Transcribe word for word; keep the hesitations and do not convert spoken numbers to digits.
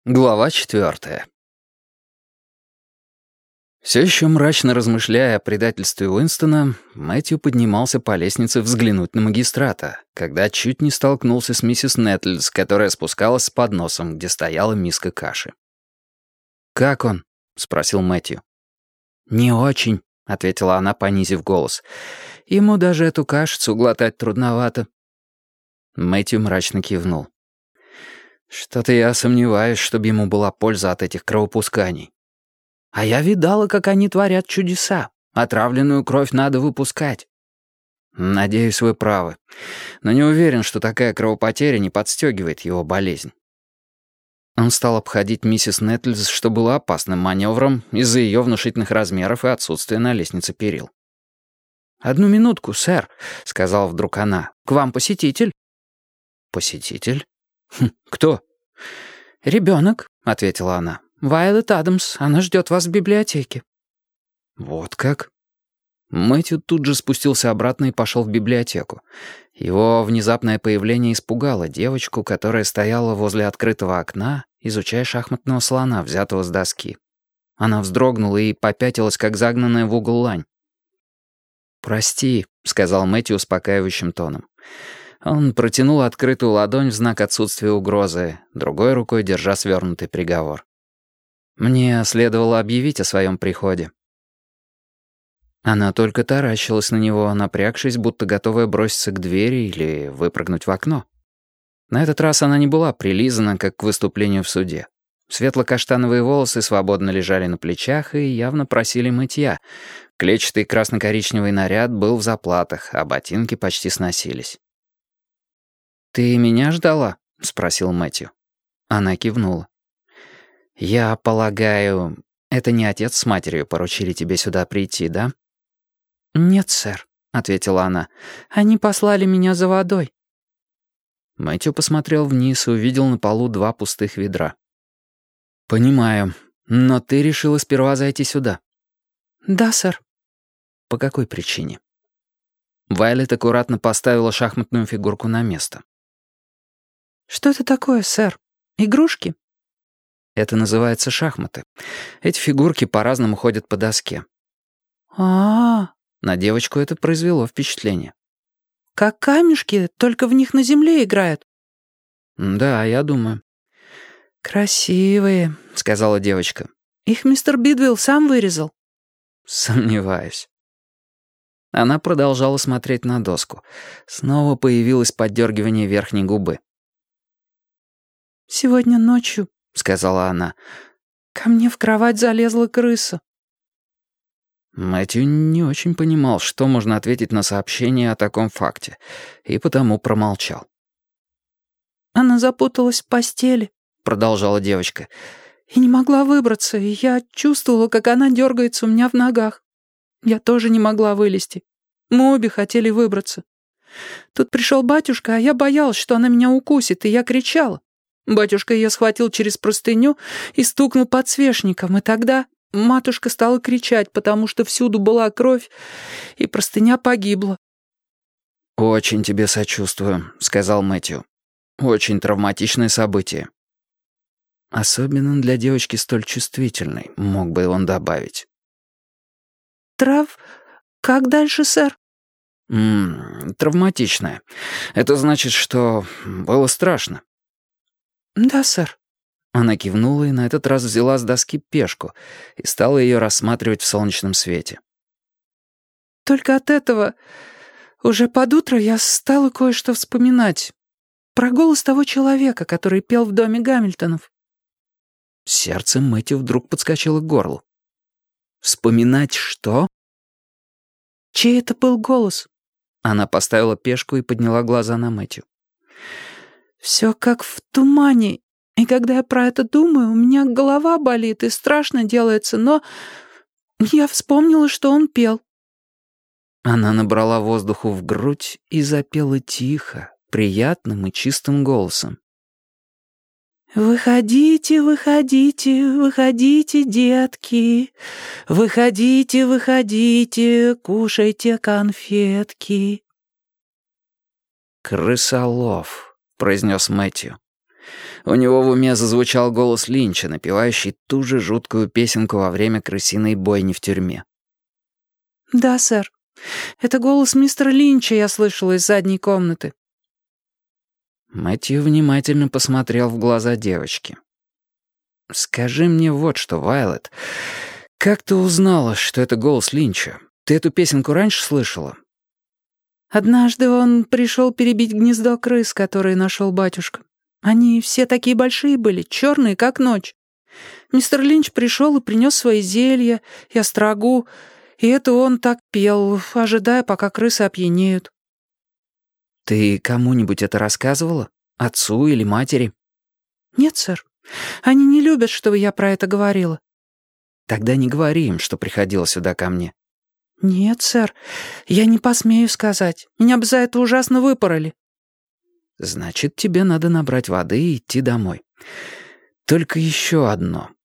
Глава четвертая. Все еще мрачно размышляя о предательстве Уинстона, Мэтью поднимался по лестнице взглянуть на магистрата, когда чуть не столкнулся с миссис Нетльс, которая спускалась с подносом, где стояла миска каши. «Как он?» — спросил Мэтью. «Не очень», — ответила она, понизив голос. «Ему даже эту кашицу глотать трудновато». Мэтью мрачно кивнул. «Что-то я сомневаюсь, чтобы ему была польза от этих кровопусканий. А я видала, как они творят чудеса. Отравленную кровь надо выпускать». «Надеюсь, вы правы. Но не уверен, что такая кровопотеря не подстегивает его болезнь». Он стал обходить миссис Нетльс, что было опасным маневром из-за ее внушительных размеров и отсутствия на лестнице перил. «Одну минутку, сэр», — сказала вдруг она. «К вам посетитель». «Посетитель? Хм, кто?» «Ребенок», — ответила она. «Вайлет Адамс, она ждет вас в библиотеке». «Вот как?» Мэтью тут же спустился обратно и пошел в библиотеку. Его внезапное появление испугало девочку, которая стояла возле открытого окна, изучая шахматного слона, взятого с доски. Она вздрогнула и попятилась, как загнанная в угол лань. «Прости», — сказал Мэтью успокаивающим тоном. Он протянул открытую ладонь в знак отсутствия угрозы, другой рукой держа свернутый приговор. «Мне следовало объявить о своем приходе». Она только таращилась на него, напрягшись, будто готовая броситься к двери или выпрыгнуть в окно. На этот раз она не была прилизана, как к выступлению в суде. Светло-каштановые волосы свободно лежали на плечах и явно просили мытья. Клетчатый красно-коричневый наряд был в заплатах, а ботинки почти сносились. «Ты меня ждала?» — спросил Мэтью. Она кивнула. «Я полагаю, это не отец с матерью поручили тебе сюда прийти, да?» «Нет, сэр», — ответила она. «Они послали меня за водой». Мэтью посмотрел вниз и увидел на полу два пустых ведра. «Понимаю, но ты решила сперва зайти сюда?» «Да, сэр». «По какой причине?» Вайлет аккуратно поставила шахматную фигурку на место. «Что это такое, сэр? Игрушки?» «Это называется шахматы. Эти фигурки по-разному ходят по доске». А-а-а. На девочку это произвело впечатление. «Как камешки, только в них на земле играют». «Да, я думаю». «Красивые», — сказала девочка. «Их мистер Бидвилл сам вырезал». «Сомневаюсь». Она продолжала смотреть на доску. Снова появилось поддергивание верхней губы. «Сегодня ночью», — сказала она, — «ко мне в кровать залезла крыса». Мэтью не очень понимал, что можно ответить на сообщение о таком факте, и потому промолчал. «Она запуталась в постели», — продолжала девочка, «и не могла выбраться, и я чувствовала, как она дергается у меня в ногах. Я тоже не могла вылезти. Мы обе хотели выбраться. Тут пришел батюшка, а я боялась, что она меня укусит, и я кричала. Батюшка ее схватил через простыню и стукнул подсвечником, и тогда матушка стала кричать, потому что всюду была кровь, и простыня погибла». «Очень тебе сочувствую», — сказал Мэтью. «Очень травматичное событие». Особенно для девочки столь чувствительной, мог бы он добавить. «Трав... Как дальше, сэр?» «М-м, травматичное. Это значит, что было страшно». «Да, сэр». Она кивнула и на этот раз взяла с доски пешку и стала ее рассматривать в солнечном свете. «Только от этого уже под утро я стала кое-что вспоминать. Про голос того человека, который пел в доме Гамильтонов». Сердце Мэтью вдруг подскочило к горлу. «Вспоминать что?» «Чей это был голос?» Она поставила пешку и подняла глаза на Мэтью. «Все как в тумане, и когда я про это думаю, у меня голова болит и страшно делается, но я вспомнила, что он пел». Она набрала воздуху в грудь и запела тихо, приятным и чистым голосом. «Выходите, выходите, выходите, детки, выходите, выходите, кушайте конфетки». «Крысолов», — произнес Мэтью. У него в уме зазвучал голос Линча, напевающий ту же жуткую песенку во время крысиной бойни в тюрьме. «Да, сэр. Это голос мистера Линча я слышала из задней комнаты». Мэтью внимательно посмотрел в глаза девочки. «Скажи мне вот что, Вайлет. Как ты узнала, что это голос Линча? Ты эту песенку раньше слышала?» «Однажды он пришел перебить гнездо крыс, которые нашел батюшка. Они все такие большие были, черные, как ночь. Мистер Линч пришел и принес свои зелья и острогу, и это он так пел, ожидая, пока крысы опьянеют». «Ты кому-нибудь это рассказывала? Отцу или матери?» «Нет, сэр. Они не любят, чтобы я про это говорила». «Тогда не говори им, что приходила сюда ко мне». «Нет, сэр. Я не посмею сказать. Меня бы за это ужасно выпороли». «Значит, тебе надо набрать воды и идти домой. Только еще одно.